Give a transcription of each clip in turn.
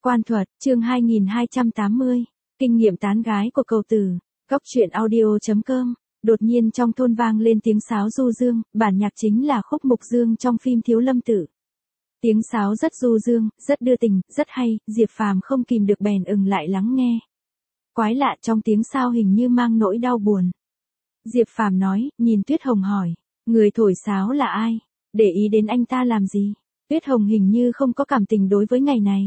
Quan thuật, chương 2280. Kinh nghiệm tán gái của cầu tử. Góc truyện audio.com. Đột nhiên trong thôn vang lên tiếng sáo du dương, bản nhạc chính là khúc Mục Dương trong phim Thiếu Lâm Tự. Tiếng sáo rất du dương, rất đưa tình, rất hay, Diệp Phàm không kìm được bèn ừng lại lắng nghe. Quái lạ, trong tiếng sáo hình như mang nỗi đau buồn. Diệp Phàm nói, nhìn Tuyết Hồng hỏi, người thổi sáo là ai? Để ý đến anh ta làm gì? Tuyết Hồng hình như không có cảm tình đối với ngày này.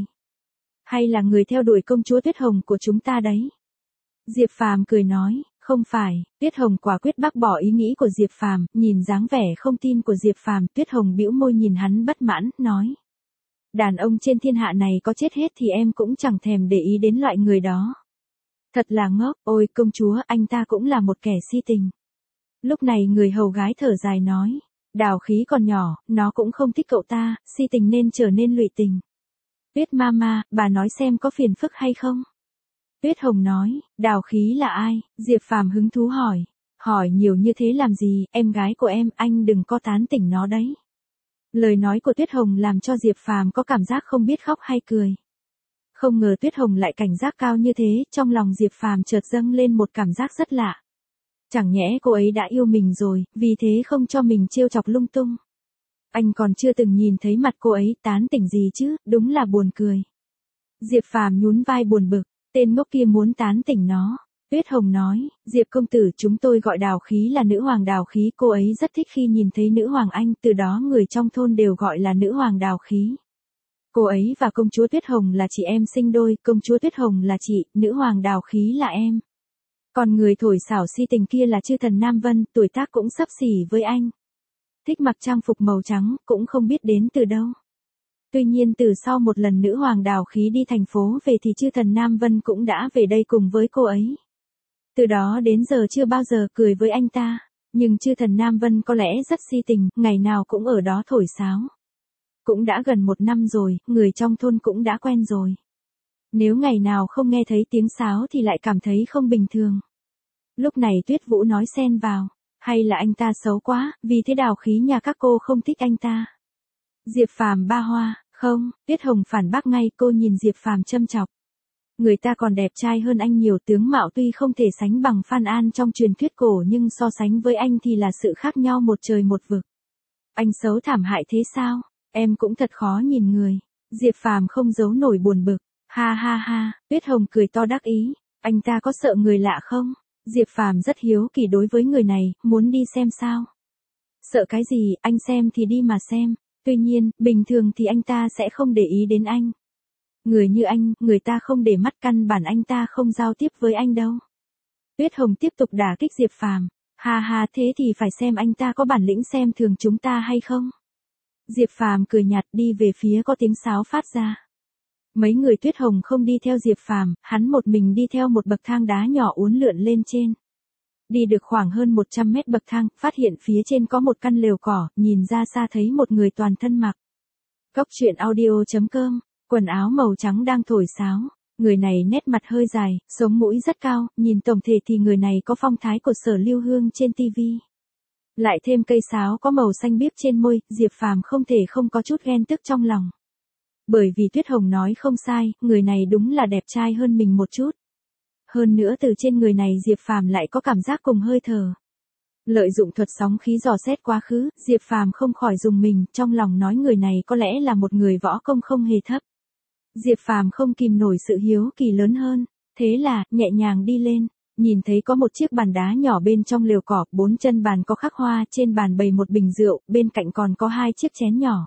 Hay là người theo đuổi công chúa Tuyết Hồng của chúng ta đấy? Diệp Phàm cười nói, không phải. Tuyết Hồng quả quyết bác bỏ ý nghĩ của Diệp Phàm, nhìn dáng vẻ không tin của Diệp Phàm, Tuyết Hồng bĩu môi nhìn hắn bất mãn, nói: "Đàn ông trên thiên hạ này có chết hết thì em cũng chẳng thèm để ý đến loại người đó." Thật là ngốc, ôi công chúa, anh ta cũng là một kẻ si tình. Lúc này người hầu gái thở dài nói, Đào Khí còn nhỏ, nó cũng không thích cậu ta, si tình nên trở nên lụy tình. Tuyết Mama, bà nói xem có phiền phức hay không? Tuyết Hồng nói, Đào Khí là ai? Diệp Phàm hứng thú hỏi. Hỏi nhiều như thế làm gì, em gái của em, anh đừng có tán tỉnh nó đấy. Lời nói của Tuyết Hồng làm cho Diệp Phàm có cảm giác không biết khóc hay cười. Không ngờ Tuyết Hồng lại cảnh giác cao như thế, trong lòng Diệp Phàm chợt dâng lên một cảm giác rất lạ. Chẳng nhẽ cô ấy đã yêu mình rồi, vì thế không cho mình trêu chọc lung tung. Anh còn chưa từng nhìn thấy mặt cô ấy, tán tỉnh gì chứ, đúng là buồn cười. Diệp Phàm nhún vai buồn bực, tên ngốc kia muốn tán tỉnh nó. Tuyết Hồng nói, Diệp công tử, chúng tôi gọi Đào Khí là nữ hoàng Đào Khí, cô ấy rất thích khi nhìn thấy nữ hoàng anh, từ đó người trong thôn đều gọi là nữ hoàng Đào Khí. Cô ấy và công chúa Tuyết Hồng là chị em sinh đôi, công chúa Tuyết Hồng là chị, nữ hoàng Đào Khí là em. Còn người thổi xảo si tình kia là chư thần Nam Vân, tuổi tác cũng xấp xỉ với anh. Thích mặc trang phục màu trắng, cũng không biết đến từ đâu. Tuy nhiên từ sau một lần nữ hoàng Đào Khí đi thành phố về thì chư thần Nam Vân cũng đã về đây cùng với cô ấy. Từ đó đến giờ chưa bao giờ cười với anh ta, nhưng chư thần Nam Vân có lẽ rất si tình, ngày nào cũng ở đó thổi sáo. Cũng đã gần 1 năm rồi, người trong thôn cũng đã quen rồi. Nếu ngày nào không nghe thấy tiếng sáo thì lại cảm thấy không bình thường. Lúc này Tuyết Vũ nói xen vào, hay là anh ta xấu quá, vì thế Đào Khí nhà các cô không thích anh ta. Diệp Phàm ba hoa, không, Tuyết Hồng phản bác ngay, cô nhìn Diệp Phàm châm chọc. Người ta còn đẹp trai hơn anh nhiều, tướng mạo tuy không thể sánh bằng Phan An trong truyền thuyết cổ nhưng so sánh với anh thì là sự khác nhau một trời một vực. Anh xấu thảm hại thế sao? Em cũng thật khó nhìn người. Diệp Phàm không giấu nổi buồn bực. Ha ha ha, Tuyết Hồng cười to đắc ý. Anh ta có sợ người lạ không? Diệp Phàm rất hiếu kỳ đối với người này, muốn đi xem sao? Sợ cái gì, anh xem thì đi mà xem. Tuy nhiên, bình thường thì anh ta sẽ không để ý đến anh. Người như anh, người ta không để mắt, căn bản anh ta không giao tiếp với anh đâu. Tuyết Hồng tiếp tục đả kích Diệp Phàm. Ha ha, thế thì phải xem anh ta có bản lĩnh xem thường chúng ta hay không? Diệp Phàm cười nhạt đi về phía có tiếng sáo phát ra. Mấy người Tuyết Hồng không đi theo Diệp Phàm, hắn một mình đi theo một bậc thang đá nhỏ uốn lượn lên trên. Đi được khoảng hơn 100 mét bậc thang, phát hiện phía trên có một căn lều cỏ, nhìn ra xa thấy một người toàn thân mặc. Góc truyện audio.com, quần áo màu trắng đang thổi sáo. Người này nét mặt hơi dài, sống mũi rất cao, nhìn tổng thể thì người này có phong thái của Sở Lưu Hương trên TV. Lại thêm cây sáo có màu xanh biếc trên môi, Diệp Phàm không thể không có chút ghen tức trong lòng. Bởi vì Tuyết Hồng nói không sai, người này đúng là đẹp trai hơn mình một chút. Hơn nữa từ trên người này Diệp Phàm lại có cảm giác cùng hơi thở. Lợi dụng thuật sóng khí dò xét quá khứ, Diệp Phàm không khỏi rùng mình, trong lòng nói người này có lẽ là một người võ công không hề thấp. Diệp Phàm không kìm nổi sự hiếu kỳ lớn hơn, thế là, nhẹ nhàng đi lên, nhìn thấy có một chiếc bàn đá nhỏ bên trong lều cỏ, 4 chân bàn có khắc hoa, trên bàn bày một bình rượu, bên cạnh còn có 2 chiếc chén nhỏ.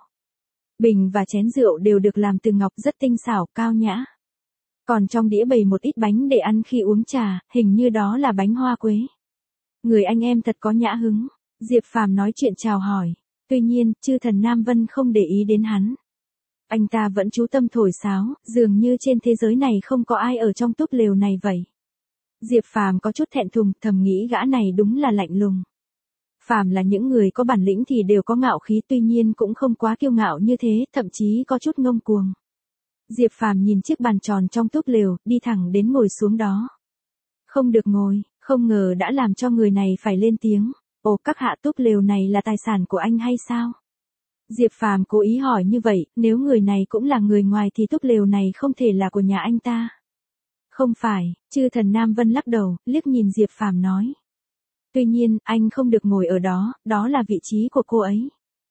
Bình và chén rượu đều được làm từ ngọc rất tinh xảo, cao nhã. Còn trong đĩa bày một ít bánh để ăn khi uống trà, hình như đó là bánh hoa quế. Người anh em thật có nhã hứng. Diệp Phàm nói chuyện chào hỏi. Tuy nhiên, chư thần Nam Vân không để ý đến hắn. Anh ta vẫn chú tâm thổi sáo, dường như trên thế giới này không có ai ở trong túp lều này vậy. Diệp Phàm có chút thẹn thùng, thầm nghĩ gã này đúng là lạnh lùng. Phàm là những người có bản lĩnh thì đều có ngạo khí, tuy nhiên cũng không quá kiêu ngạo như thế, thậm chí có chút ngông cuồng. Diệp Phàm nhìn chiếc bàn tròn trong túp lều, đi thẳng đến ngồi xuống đó. Không được ngồi, không ngờ đã làm cho người này phải lên tiếng. Ồ, các hạ, túp lều này là tài sản của anh hay sao? Diệp Phàm cố ý hỏi như vậy, nếu người này cũng là người ngoài thì túp lều này không thể là của nhà anh ta. Không phải, Chư Thần Nam Vân lắc đầu, liếc nhìn Diệp Phàm nói. Tuy nhiên, anh không được ngồi ở đó, đó là vị trí của cô ấy.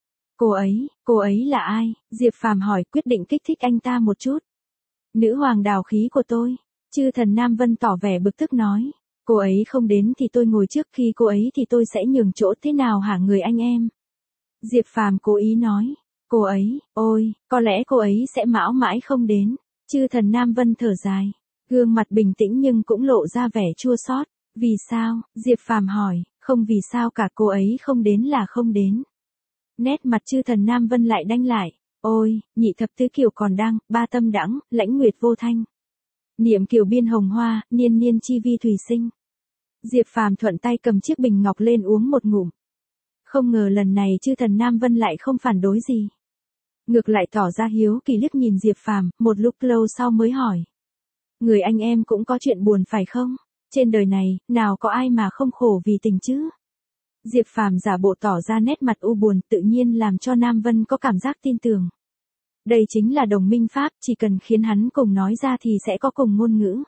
Cô ấy là ai? Diệp Phàm hỏi, quyết định kích thích anh ta một chút. Nữ hoàng đào khí của tôi. Chư Thần Nam Vân tỏ vẻ bực tức nói. Cô ấy không đến thì tôi ngồi trước, khi cô ấy thì tôi sẽ nhường chỗ, thế nào hả người anh em? Diệp Phàm cố ý nói. Cô ấy, ôi, có lẽ cô ấy sẽ mãi mãi không đến. Chư Thần Nam Vân thở dài. Gương mặt bình tĩnh nhưng cũng lộ ra vẻ chua xót. Vì sao? Diệp Phàm hỏi. Không vì sao cả, cô ấy không đến là không đến. Nét mặt Chư Thần Nam Vân lại đanh lại. Ôi, nhị thập tứ kiều còn đang, ba tâm đãng, lãnh nguyệt vô thanh. Niệm kiều biên hồng hoa, niên niên chi vi thủy sinh. Diệp Phàm thuận tay cầm chiếc bình ngọc lên uống một ngụm. Không ngờ lần này Chư Thần Nam Vân lại không phản đối gì. Ngược lại tỏ ra hiếu kỳ liếc nhìn Diệp Phàm, một lúc lâu sau mới hỏi. Người anh em cũng có chuyện buồn phải không? Trên đời này, nào có ai mà không khổ vì tình chứ? Diệp Phàm giả bộ tỏ ra nét mặt u buồn, tự nhiên làm cho Nam Vân có cảm giác tin tưởng. Đây chính là đồng minh pháp, chỉ cần khiến hắn cùng nói ra thì sẽ có cùng ngôn ngữ.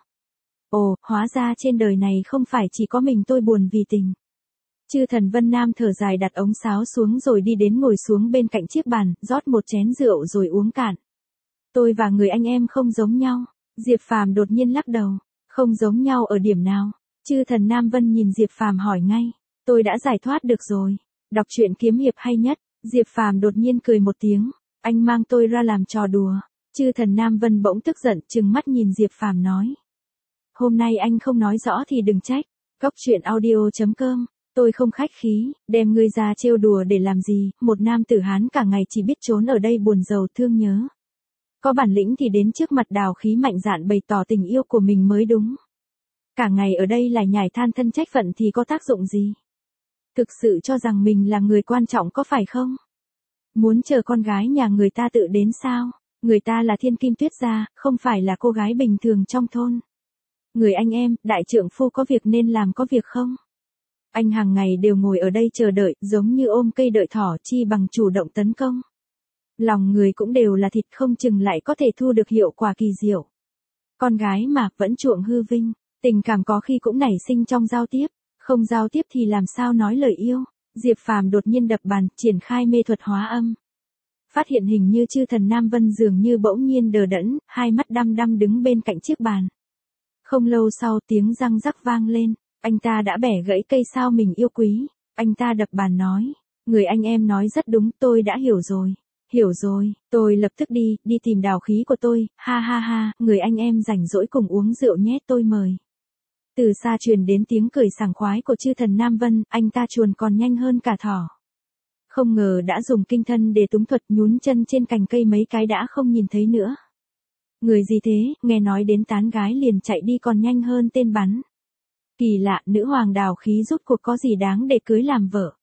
Ồ, hóa ra trên đời này không phải chỉ có mình tôi buồn vì tình. Chư Thần Vân Nam thở dài đặt ống sáo xuống rồi đi đến ngồi xuống bên cạnh chiếc bàn, rót một chén rượu rồi uống cạn. Tôi và người anh em không giống nhau. Diệp Phàm đột nhiên lắc đầu. Không giống nhau ở điểm nào? Chư Thần Nam Vân nhìn Diệp Phàm hỏi ngay. Tôi đã giải thoát được rồi. Đọc truyện kiếm hiệp hay nhất. Diệp Phàm đột nhiên cười một tiếng. Anh mang tôi ra làm trò đùa. Chư Thần Nam Vân bỗng tức giận, trừng mắt nhìn Diệp Phàm nói. Hôm nay anh không nói rõ thì đừng trách. Góc truyện audio.com. Tôi không khách khí, đem ngươi ra trêu đùa để làm gì, một nam tử Hán cả ngày chỉ biết trốn ở đây buồn rầu thương nhớ. Có bản lĩnh thì đến trước mặt đào khí mạnh dạn bày tỏ tình yêu của mình mới đúng. Cả ngày ở đây lại nhải than thân trách phận thì có tác dụng gì? Thực sự cho rằng mình là người quan trọng có phải không? Muốn chờ con gái nhà người ta tự đến sao? Người ta là thiên kim tuyết gia, không phải là cô gái bình thường trong thôn. Người anh em, đại trượng phu có việc nên làm có việc không? Anh hàng ngày đều ngồi ở đây chờ đợi, giống như ôm cây đợi thỏ, chi bằng chủ động tấn công. Lòng người cũng đều là thịt, không chừng lại có thể thu được hiệu quả kỳ diệu. Con gái mà, vẫn chuộng hư vinh, tình cảm có khi cũng nảy sinh trong giao tiếp, không giao tiếp thì làm sao nói lời yêu. Diệp Phàm đột nhiên đập bàn, triển khai mê thuật hóa âm. Phát hiện hình như Chư Thần Nam Vân dường như bỗng nhiên đờ đẫn, hai mắt đăm đăm đứng bên cạnh chiếc bàn. Không lâu sau tiếng răng rắc vang lên. Anh ta đã bẻ gãy cây sao mình yêu quý. Anh ta đập bàn nói. Người anh em nói rất đúng, tôi đã hiểu rồi. Hiểu rồi, tôi lập tức đi tìm đào khí của tôi, ha ha ha, người anh em rảnh rỗi cùng uống rượu nhé, tôi mời. Từ xa truyền đến tiếng cười sảng khoái của Chư Thần Nam Vân, anh ta chuồn còn nhanh hơn cả thỏ. Không ngờ đã dùng kinh thân để túng thuật, nhún chân trên cành cây mấy cái đã không nhìn thấy nữa. Người gì thế, nghe nói đến tán gái liền chạy đi còn nhanh hơn tên bắn. Kỳ lạ, nữ hoàng đào khí rốt cuộc có gì đáng để cưới làm vợ.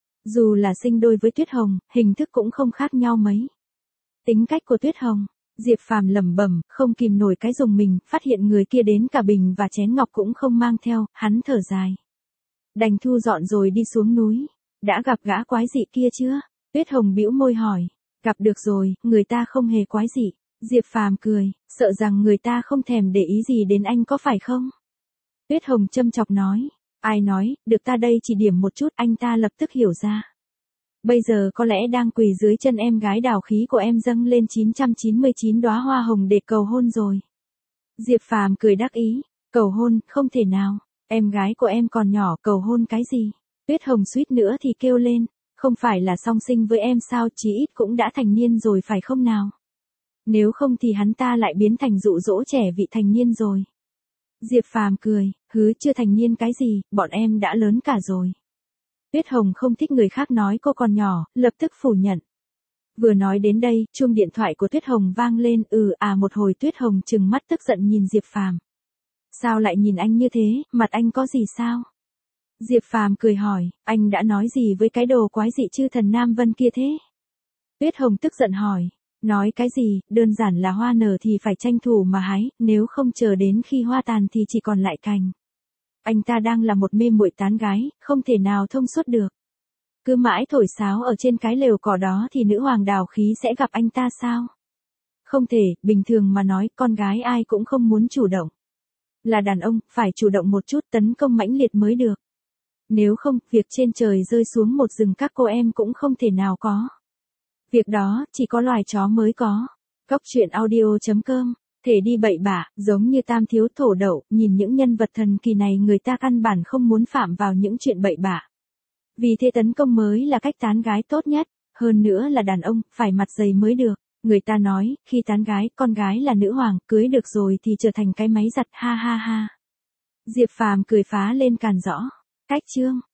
Dù là sinh đôi với Tuyết Hồng, hình thức cũng không khác nhau mấy. Tính cách của Tuyết Hồng, Diệp Phàm lẩm bẩm, không kìm nổi cái dùng mình, phát hiện người kia đến cả bình và chén ngọc cũng không mang theo, hắn thở dài. Đành thu dọn rồi đi xuống núi. Đã gặp gã quái dị kia chưa? Tuyết Hồng bĩu môi hỏi. Gặp được rồi, người ta không hề quái dị. Diệp Phàm cười, sợ rằng người ta không thèm để ý gì đến anh có phải không? Tuyết Hồng châm chọc nói. Ai nói, được ta đây chỉ điểm một chút, anh ta lập tức hiểu ra. Bây giờ có lẽ đang quỳ dưới chân em gái đào khí của em dâng lên 999 đóa hoa hồng để cầu hôn rồi. Diệp Phàm cười đắc ý. Cầu hôn, không thể nào. Em gái của em còn nhỏ, cầu hôn cái gì? Tuyết Hồng suýt nữa thì kêu lên. Không phải là song sinh với em sao, chí ít cũng đã thành niên rồi phải không nào? Nếu không thì hắn ta lại biến thành dụ dỗ trẻ vị thành niên rồi. Diệp Phàm cười, hứ, chưa thành niên cái gì, bọn em đã lớn cả rồi. Tuyết Hồng không thích người khác nói cô còn nhỏ, lập tức phủ nhận. Vừa nói đến đây, chuông điện thoại của Tuyết Hồng vang lên, một hồi Tuyết Hồng trừng mắt tức giận nhìn Diệp Phàm. Sao lại nhìn anh như thế, mặt anh có gì sao? Diệp Phàm cười hỏi, anh đã nói gì với cái đồ quái dị Chư Thần Nam Vân kia thế? Tuyết Hồng tức giận hỏi. Nói cái gì, đơn giản là hoa nở thì phải tranh thủ mà hái, nếu không chờ đến khi hoa tàn thì chỉ còn lại cành. Anh ta đang là một mê muội tán gái, không thể nào thông suốt được. Cứ mãi thổi sáo ở trên cái lều cỏ đó thì nữ hoàng đào khí sẽ gặp anh ta sao? Không thể, bình thường mà nói, con gái ai cũng không muốn chủ động. Là đàn ông, phải chủ động một chút, tấn công mãnh liệt mới được. Nếu không, việc trên trời rơi xuống một rừng các cô em cũng không thể nào có. Việc đó, chỉ có loài chó mới có. Cóc truyện audio.com, thể đi bậy bạ, giống như Tam Thiếu Thổ Đậu, nhìn những nhân vật thần kỳ này người ta căn bản không muốn phạm vào những chuyện bậy bạ. Vì thế tấn công mới là cách tán gái tốt nhất, hơn nữa là đàn ông, phải mặt dày mới được. Người ta nói, khi tán gái, con gái là nữ hoàng, cưới được rồi thì trở thành cái máy giặt, ha ha ha. Diệp Phàm cười phá lên càn rõ. Cách chương